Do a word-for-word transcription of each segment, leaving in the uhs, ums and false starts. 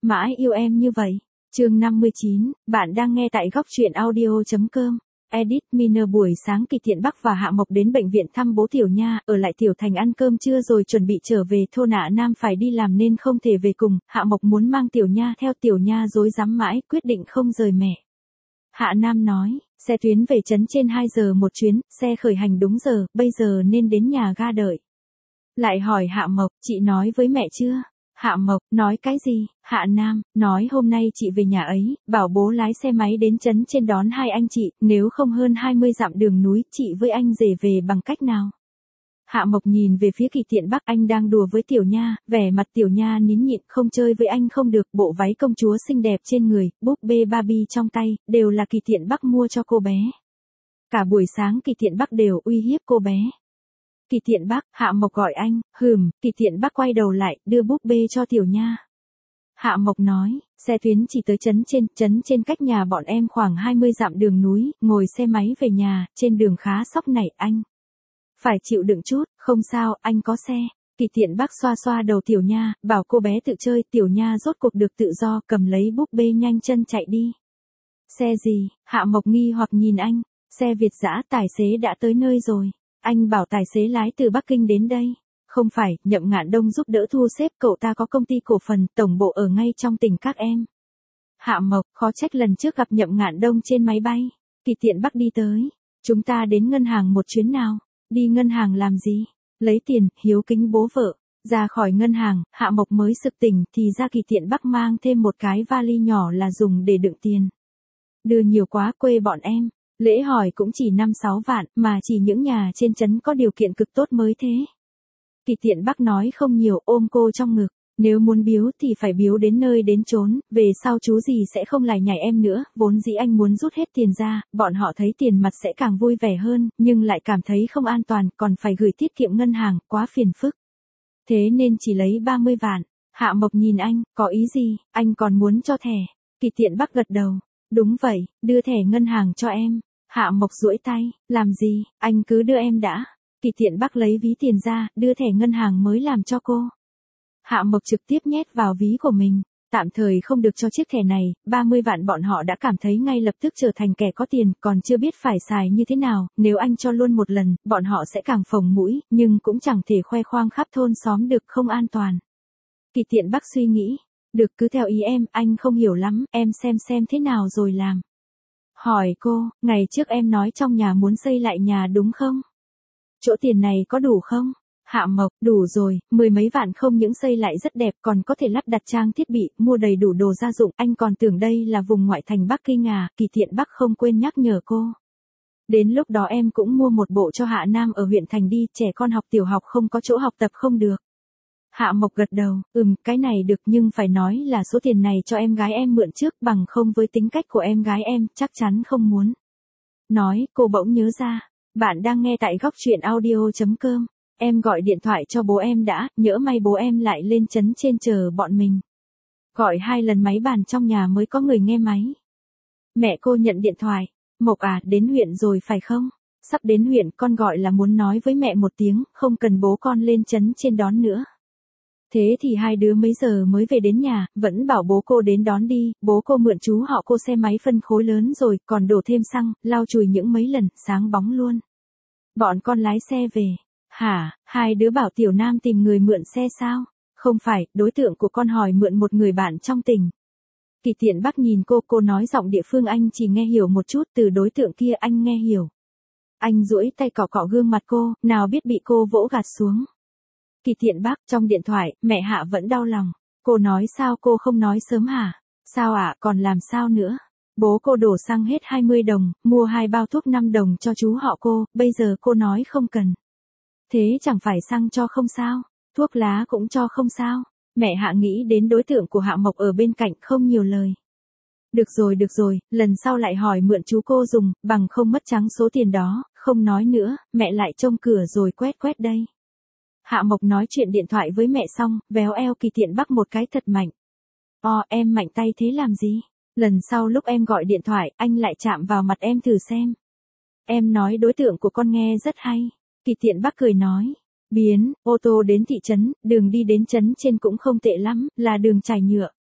Mãi yêu em như vậy. Chương năm mươi chín, bạn đang nghe tại góc truyện audio.com. Edit Miner buổi sáng Kỳ Thiện Bắc và Hạ Mộc đến bệnh viện thăm bố Tiểu Nha, ở lại Tiểu Thành ăn cơm trưa rồi chuẩn bị trở về. Thôn Hạ Nam phải đi làm nên không thể về cùng, Hạ Mộc muốn mang Tiểu Nha theo. Tiểu Nha rối rắm mãi, quyết định không rời mẹ. Hạ Nam nói, xe tuyến về trấn trên hai giờ một chuyến, xe khởi hành đúng giờ, bây giờ nên đến nhà ga đợi. Lại hỏi Hạ Mộc, chị nói với mẹ chưa? Hạ Mộc, nói cái gì? Hạ Nam, nói hôm nay chị về nhà ấy, bảo bố lái xe máy đến trấn trên đón hai anh chị, nếu không hơn hai mươi dặm đường núi, chị với anh rể về bằng cách nào? Hạ Mộc nhìn về phía Kỳ Thiện Bắc, anh đang đùa với Tiểu Nha, vẻ mặt Tiểu Nha nín nhịn, không chơi với anh không được, bộ váy công chúa xinh đẹp trên người, búp bê Barbie trong tay, đều là Kỳ Thiện Bắc mua cho cô bé. Cả buổi sáng Kỳ Thiện Bắc đều uy hiếp cô bé. Kỳ Thiện Bắc, Hạ Mộc gọi anh, hừm, Kỳ Thiện Bắc quay đầu lại, đưa búp bê cho Tiểu Nha. Hạ Mộc nói, xe tuyến chỉ tới trấn trên, trấn trên cách nhà bọn em khoảng hai mươi dặm đường núi, ngồi xe máy về nhà, trên đường khá sóc nảy anh. Phải chịu đựng chút, không sao, anh có xe. Kỳ Thiện Bắc xoa xoa đầu Tiểu Nha, bảo cô bé tự chơi. Tiểu Nha rốt cuộc được tự do, cầm lấy búp bê nhanh chân chạy đi. Xe gì? Hạ Mộc nghi hoặc nhìn anh. Xe Việt dã, tài xế đã tới nơi rồi. Anh bảo tài xế lái từ Bắc Kinh đến đây. Không phải, Nhậm Ngạn Đông giúp đỡ thu xếp, cậu ta có công ty cổ phần, tổng bộ ở ngay trong tỉnh các em. Hạ Mộc, khó trách lần trước gặp Nhậm Ngạn Đông trên máy bay. Kỳ Thiện Bắc đi tới. Chúng ta đến ngân hàng một chuyến nào. Đi ngân hàng làm gì? Lấy tiền, hiếu kính bố vợ. Ra khỏi ngân hàng, Hạ Mộc mới sực tỉnh, thì ra Kỳ Thiện Bắc mang thêm một cái vali nhỏ là dùng để đựng tiền. Đưa nhiều quá, quê bọn em. Lễ hỏi cũng chỉ năm sáu vạn, mà chỉ những nhà trên trấn có điều kiện cực tốt mới thế. Kỳ Thiện Bắc nói không nhiều, ôm cô trong ngực. Nếu muốn biếu thì phải biếu đến nơi đến chốn, về sau chú gì sẽ không lải nhải em nữa. Vốn dĩ anh muốn rút hết tiền ra, bọn họ thấy tiền mặt sẽ càng vui vẻ hơn, nhưng lại cảm thấy không an toàn, còn phải gửi tiết kiệm ngân hàng, quá phiền phức. Thế nên chỉ lấy ba mươi vạn. Hạ Mộc nhìn anh, có ý gì, anh còn muốn cho thẻ? Kỳ Thiện Bắc gật đầu. Đúng vậy, đưa thẻ ngân hàng cho em. Hạ Mộc duỗi tay, làm gì, anh cứ đưa em đã. Kỳ Thiện Bắc lấy ví tiền ra, đưa thẻ ngân hàng mới làm cho cô. Hạ Mộc trực tiếp nhét vào ví của mình, tạm thời không được cho chiếc thẻ này, ba mươi vạn bọn họ đã cảm thấy ngay lập tức trở thành kẻ có tiền, còn chưa biết phải xài như thế nào, nếu anh cho luôn một lần, bọn họ sẽ càng phồng mũi, nhưng cũng chẳng thể khoe khoang khắp thôn xóm được, không an toàn. Kỳ Thiện Bắc suy nghĩ, được cứ theo ý em, anh không hiểu lắm, em xem xem thế nào rồi làm. Hỏi cô, ngày trước em nói trong nhà muốn xây lại nhà đúng không? Chỗ tiền này có đủ không? Hạ Mộc, đủ rồi, mười mấy vạn không những xây lại rất đẹp, còn có thể lắp đặt trang thiết bị, mua đầy đủ đồ gia dụng, anh còn tưởng đây là vùng ngoại thành Bắc Kinh à? Kỳ Thiện Bắc không quên nhắc nhở cô. Đến lúc đó em cũng mua một bộ cho Hạ Nam ở huyện thành đi, trẻ con học tiểu học không có chỗ học tập không được. Hạ Mộc gật đầu, ừm, cái này được, nhưng phải nói là số tiền này cho em gái em mượn trước, bằng không với tính cách của em gái em, chắc chắn không muốn. Nói, cô bỗng nhớ ra, bạn đang nghe tại góc truyện audio.com. Em gọi điện thoại cho bố em đã, nhỡ may bố em lại lên trấn trên chờ bọn mình. Gọi hai lần máy bàn trong nhà mới có người nghe máy. Mẹ cô nhận điện thoại. Mộc à, đến huyện rồi phải không? Sắp đến huyện, con gọi là muốn nói với mẹ một tiếng, không cần bố con lên trấn trên đón nữa. Thế thì hai đứa mấy giờ mới về đến nhà, vẫn bảo bố cô đến đón đi, bố cô mượn chú họ cô xe máy phân khối lớn rồi, còn đổ thêm xăng, lau chùi những mấy lần, sáng bóng luôn. Bọn con lái xe về. Hả, hai đứa bảo Tiểu Nam tìm người mượn xe sao? Không phải, đối tượng của con hỏi mượn một người bạn trong tỉnh. Kỳ Thiện Bắc nhìn cô, cô nói giọng địa phương anh chỉ nghe hiểu một chút, từ đối tượng kia anh nghe hiểu. Anh duỗi tay cọ cọ gương mặt cô, nào biết bị cô vỗ gạt xuống. Kỳ Thiện Bắc, trong điện thoại, mẹ Hạ vẫn đau lòng. Cô nói sao cô không nói sớm hả? Sao ạ, à, còn làm sao nữa? Bố cô đổ xăng hết hai mươi đồng, mua hai bao thuốc năm đồng cho chú họ cô, bây giờ cô nói không cần. Thế chẳng phải xăng cho không sao, thuốc lá cũng cho không sao. Mẹ Hạ nghĩ đến đối tượng của Hạ Mộc ở bên cạnh, không nhiều lời. Được rồi được rồi, lần sau lại hỏi mượn chú cô dùng, bằng không mất trắng số tiền đó, không nói nữa, mẹ lại trông cửa rồi quét quét đây. Hạ Mộc nói chuyện điện thoại với mẹ xong, véo eo Kỳ Thiện Bắc một cái thật mạnh. O, em mạnh tay thế làm gì? Lần sau lúc em gọi điện thoại, anh lại chạm vào mặt em thử xem. Em nói đối tượng của con nghe rất hay. Kỳ Thiện Bắc cười nói. Biến, ô tô đến thị trấn, đường đi đến trấn trên cũng không tệ lắm, là đường trải nhựa.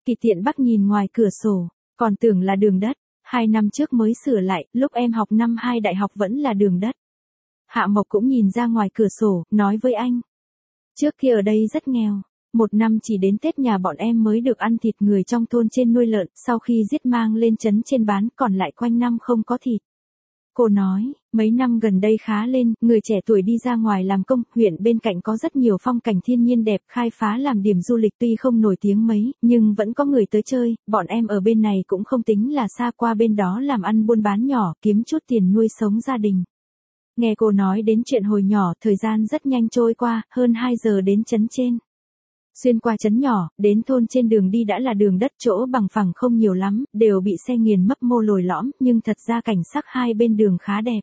Kỳ Tiện Bắc nhìn ngoài cửa sổ, còn tưởng là đường đất, hai năm trước mới sửa lại, lúc em học năm hai đại học vẫn là đường đất. Hạ Mộc cũng nhìn ra ngoài cửa sổ, nói với anh. Trước kia ở đây rất nghèo, một năm chỉ đến Tết nhà bọn em mới được ăn thịt người trong thôn trên nuôi lợn, sau khi giết mang lên trấn trên bán, còn lại quanh năm không có thịt. Cô nói, mấy năm gần đây khá lên, người trẻ tuổi đi ra ngoài làm công, huyện bên cạnh có rất nhiều phong cảnh thiên nhiên đẹp, khai phá làm điểm du lịch tuy không nổi tiếng mấy, nhưng vẫn có người tới chơi, bọn em ở bên này cũng không tính là xa, qua bên đó làm ăn buôn bán nhỏ, kiếm chút tiền nuôi sống gia đình. Nghe cô nói đến chuyện hồi nhỏ, thời gian rất nhanh trôi qua, hơn hai giờ đến trấn trên. Xuyên qua trấn nhỏ, đến thôn trên đường đi đã là đường đất, chỗ bằng phẳng không nhiều lắm, đều bị xe nghiền mấp mô lồi lõm, nhưng thật ra cảnh sắc hai bên đường khá đẹp.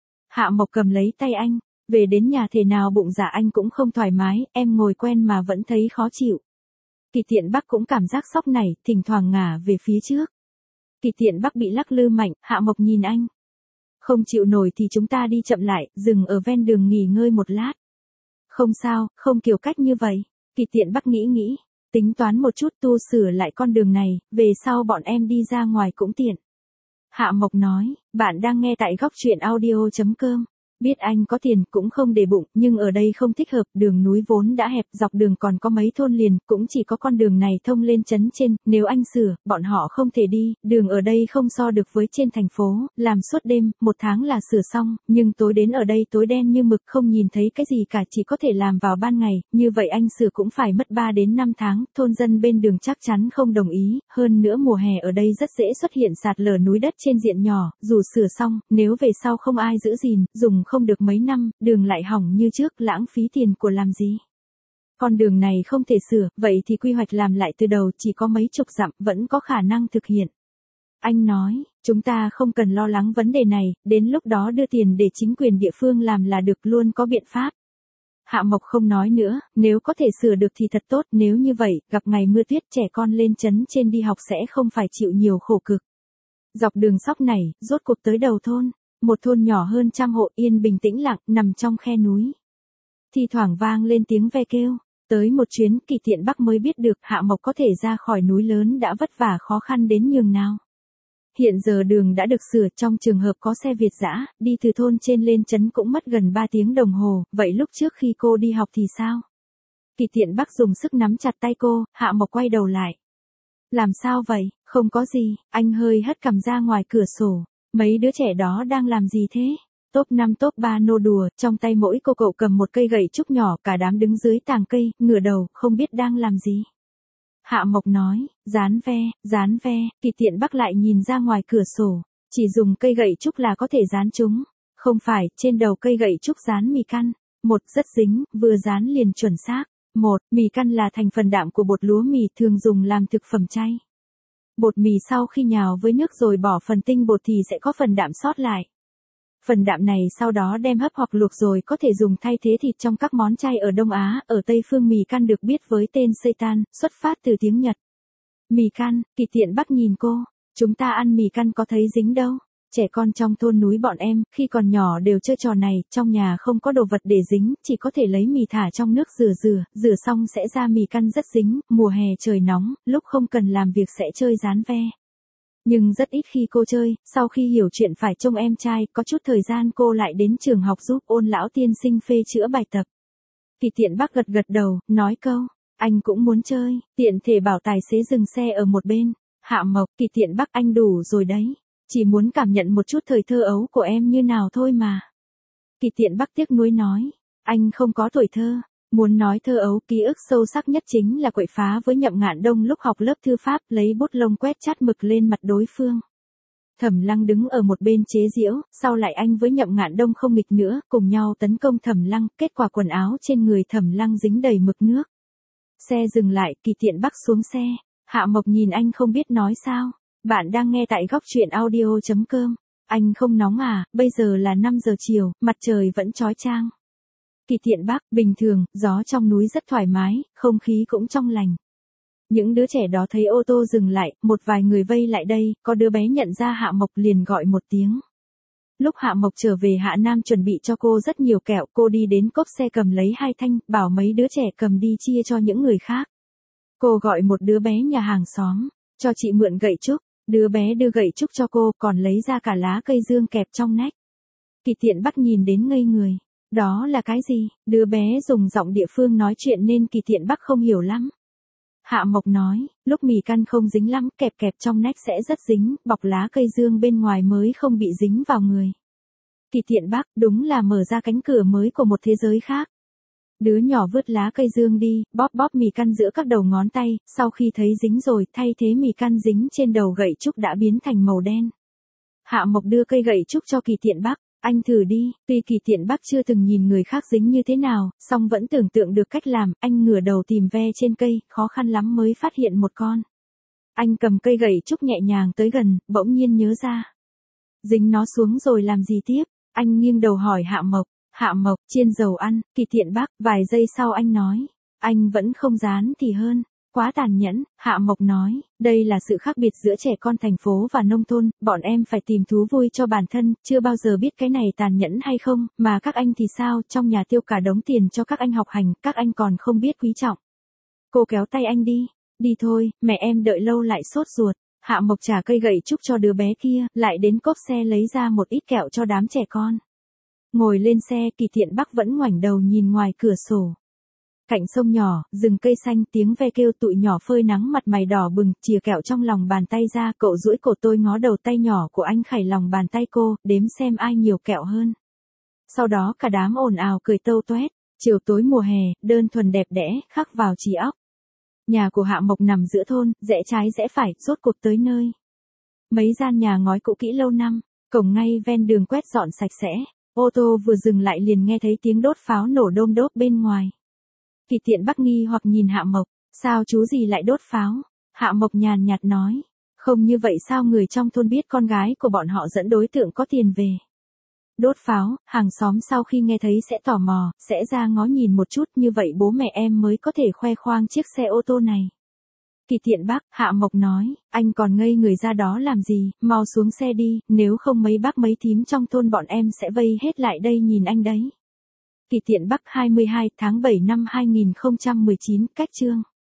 Hạ Mộc cầm lấy tay anh, về đến nhà thể nào bụng dạ anh cũng không thoải mái, em ngồi quen mà vẫn thấy khó chịu. Kỳ Tiện Bắc cũng cảm giác sốc nảy, thỉnh thoảng ngả về phía trước. Kỳ Tiện Bắc bị lắc lư mạnh, Hạ Mộc nhìn anh. Không chịu nổi thì chúng ta đi chậm lại, dừng ở ven đường nghỉ ngơi một lát. Không sao, không kiểu cách như vậy. Kỳ Tiện Bắc nghĩ nghĩ, tính toán một chút tu sửa lại con đường này, về sau bọn em đi ra ngoài cũng tiện. Hạ Mộc nói, bạn đang nghe tại góc truyện audio chấm com. Biết anh có tiền cũng không để bụng, nhưng ở đây không thích hợp, đường núi vốn đã hẹp, dọc đường còn có mấy thôn liền, cũng chỉ có con đường này thông lên trấn trên, nếu anh sửa, bọn họ không thể đi, đường ở đây không so được với trên thành phố, làm suốt đêm, một tháng là sửa xong, nhưng tối đến ở đây tối đen như mực, không nhìn thấy cái gì cả, chỉ có thể làm vào ban ngày, như vậy anh sửa cũng phải mất ba đến năm tháng, thôn dân bên đường chắc chắn không đồng ý, hơn nữa mùa hè ở đây rất dễ xuất hiện sạt lở núi đất trên diện nhỏ, dù sửa xong, nếu về sau không ai giữ gìn, dùng không được mấy năm, đường lại hỏng như trước, lãng phí tiền của làm gì. Con đường này không thể sửa, vậy thì quy hoạch làm lại từ đầu, chỉ có mấy chục dặm, vẫn có khả năng thực hiện. Anh nói, chúng ta không cần lo lắng vấn đề này, đến lúc đó đưa tiền để chính quyền địa phương làm là được, luôn có biện pháp. Hạ Mộc không nói nữa, nếu có thể sửa được thì thật tốt, nếu như vậy, gặp ngày mưa tuyết trẻ con lên trấn trên đi học sẽ không phải chịu nhiều khổ cực. Dọc đường sóc này, rốt cuộc tới đầu thôn. Một thôn nhỏ hơn trăm hộ, yên bình tĩnh lặng, nằm trong khe núi. Thi thoảng vang lên tiếng ve kêu, tới một chuyến, Kỳ Tiện Bắc mới biết được Hạ Mộc có thể ra khỏi núi lớn đã vất vả khó khăn đến nhường nào. Hiện giờ đường đã được sửa, trong trường hợp có xe Việt dã, đi từ thôn trên lên trấn cũng mất gần ba tiếng đồng hồ, vậy lúc trước khi cô đi học thì sao? Kỳ Tiện Bắc dùng sức nắm chặt tay cô, Hạ Mộc quay đầu lại. Làm sao vậy? Không có gì, anh hơi hất cằm ra ngoài cửa sổ. Mấy đứa trẻ đó đang làm gì thế? Top năm top ba nô đùa, trong tay mỗi cô cậu cầm một cây gậy trúc nhỏ, cả đám đứng dưới tàng cây, ngửa đầu, không biết đang làm gì. Hạ Mộc nói, dán ve, dán ve, Kỳ Tiện Bắc lại nhìn ra ngoài cửa sổ, chỉ dùng cây gậy trúc là có thể dán chúng. Không phải, trên đầu cây gậy trúc dán mì căn. Một, rất dính, vừa dán liền chuẩn xác. Một, mì căn là thành phần đạm của bột lúa mì, thường dùng làm thực phẩm chay. Bột mì sau khi nhào với nước rồi bỏ phần tinh bột thì sẽ có phần đạm sót lại. Phần đạm này sau đó đem hấp hoặc luộc rồi có thể dùng thay thế thịt trong các món chay ở Đông Á, ở Tây phương mì căn được biết với tên seitan, xuất phát từ tiếng Nhật. Mì căn, Kỳ Tiện Bắc nhìn cô, chúng ta ăn mì căn có thấy dính đâu. Trẻ con trong thôn núi bọn em, khi còn nhỏ đều chơi trò này, trong nhà không có đồ vật để dính, chỉ có thể lấy mì thả trong nước rửa rửa, rửa xong sẽ ra mì căn rất dính, mùa hè trời nóng, lúc không cần làm việc sẽ chơi dán ve. Nhưng rất ít khi cô chơi, sau khi hiểu chuyện phải trông em trai, có chút thời gian cô lại đến trường học giúp Ôn lão tiên sinh phê chữa bài tập. Kỳ Tiện Bắc gật gật đầu, nói câu, anh cũng muốn chơi, tiện thể bảo tài xế dừng xe ở một bên. Hạ Mộc, Kỳ Tiện Bắc anh đủ rồi đấy. Chỉ muốn cảm nhận một chút thời thơ ấu của em như nào thôi mà. Kỳ Tiện Bắc tiếc nuối nói, anh không có tuổi thơ. Muốn nói thơ ấu, ký ức sâu sắc nhất chính là quậy phá với Nhậm Ngạn Đông lúc học lớp thư pháp, lấy bút lông quét chát mực lên mặt đối phương. Thẩm Lăng đứng ở một bên chế giễu, sau lại anh với Nhậm Ngạn Đông không nghịch nữa, cùng nhau tấn công Thẩm Lăng, kết quả quần áo trên người Thẩm Lăng dính đầy mực nước. Xe dừng lại, Kỳ Tiện Bắc xuống xe, Hạ Mộc nhìn anh không biết nói sao. Bạn đang nghe tại góc truyện audio chấm com. Anh không nóng à, bây giờ là năm giờ chiều, mặt trời vẫn chói chang. Kỳ Tiện Bắc, bình thường, gió trong núi rất thoải mái, không khí cũng trong lành. Những đứa trẻ đó thấy ô tô dừng lại, một vài người vây lại đây, có đứa bé nhận ra Hạ Mộc liền gọi một tiếng. Lúc Hạ Mộc trở về Hạ Nam chuẩn bị cho cô rất nhiều kẹo, cô đi đến cốp xe cầm lấy hai thanh, bảo mấy đứa trẻ cầm đi chia cho những người khác. Cô gọi một đứa bé nhà hàng xóm, cho chị mượn gậy trúc, đứa bé đưa gậy trúc cho cô còn lấy ra cả lá cây dương kẹp trong nách. Kỳ Thiện Bắc nhìn đến ngây người. Đó là cái gì? Đứa bé dùng giọng địa phương nói chuyện nên Kỳ Thiện Bắc không hiểu lắm. Hạ Mộc nói, lúc mì căn không dính lắm, kẹp kẹp trong nách sẽ rất dính, bọc lá cây dương bên ngoài mới không bị dính vào người. Kỳ Thiện Bắc, đúng là mở ra cánh cửa mới của một thế giới khác. Đứa nhỏ vứt lá cây dương đi, bóp bóp mì căn giữa các đầu ngón tay, sau khi thấy dính rồi, thay thế mì căn dính trên đầu gậy trúc đã biến thành màu đen. Hạ Mộc đưa cây gậy trúc cho Kỳ Thiện Bắc, anh thử đi, tuy Kỳ Thiện Bắc chưa từng nhìn người khác dính như thế nào, song vẫn tưởng tượng được cách làm, anh ngửa đầu tìm ve trên cây, khó khăn lắm mới phát hiện một con. Anh cầm cây gậy trúc nhẹ nhàng tới gần, bỗng nhiên nhớ ra. Dính nó xuống rồi làm gì tiếp? Anh nghiêng đầu hỏi Hạ Mộc. Hạ Mộc, chiên dầu ăn. Kỳ Thiện Bắc, vài giây sau anh nói. Anh vẫn không dán thì hơn. Quá tàn nhẫn, Hạ Mộc nói, đây là sự khác biệt giữa trẻ con thành phố và nông thôn, bọn em phải tìm thú vui cho bản thân, chưa bao giờ biết cái này tàn nhẫn hay không, mà các anh thì sao, trong nhà tiêu cả đống tiền cho các anh học hành, các anh còn không biết quý trọng. Cô kéo tay anh đi, đi thôi, mẹ em đợi lâu lại sốt ruột. Hạ Mộc trả cây gậy trúc cho đứa bé kia, lại đến cốp xe lấy ra một ít kẹo cho đám trẻ con. Ngồi lên xe, Kỳ Thiện Bắc vẫn ngoảnh đầu nhìn ngoài cửa sổ. Cạnh sông nhỏ, rừng cây xanh, tiếng ve kêu, tụi nhỏ phơi nắng, mặt mày đỏ bừng, chìa kẹo trong lòng bàn tay ra, cậu duỗi cổ, tôi ngó đầu tay nhỏ của anh khảy lòng bàn tay cô, đếm xem ai nhiều kẹo hơn. Sau đó cả đám ồn ào cười tâu toét. Chiều tối mùa hè, đơn thuần đẹp đẽ, khắc vào trí óc. Nhà của Hạ Mộc nằm giữa thôn, rẽ trái rẽ phải, rốt cuộc tới nơi. Mấy gian nhà ngói cũ kỹ lâu năm, cổng ngay ven đường quét dọn sạch sẽ. Ô tô vừa dừng lại liền nghe thấy tiếng đốt pháo nổ đôm đốp bên ngoài. Kỳ Thiện Bắc nghi hoặc nhìn Hạ Mộc, sao chú gì lại đốt pháo? Hạ Mộc nhàn nhạt nói, không như vậy sao người trong thôn biết con gái của bọn họ dẫn đối tượng có tiền về. Đốt pháo, hàng xóm sau khi nghe thấy sẽ tò mò, sẽ ra ngó nhìn một chút, như vậy bố mẹ em mới có thể khoe khoang chiếc xe ô tô này. Kỳ Thiện Bắc, Hạ Mộc nói, anh còn ngây người ra đó làm gì, mau xuống xe đi, nếu không mấy bác mấy thím trong thôn bọn em sẽ vây hết lại đây nhìn anh đấy. Kỳ Thiện Bắc hai mươi hai tháng bảy năm hai nghìn không trăm mười chín, cách chương.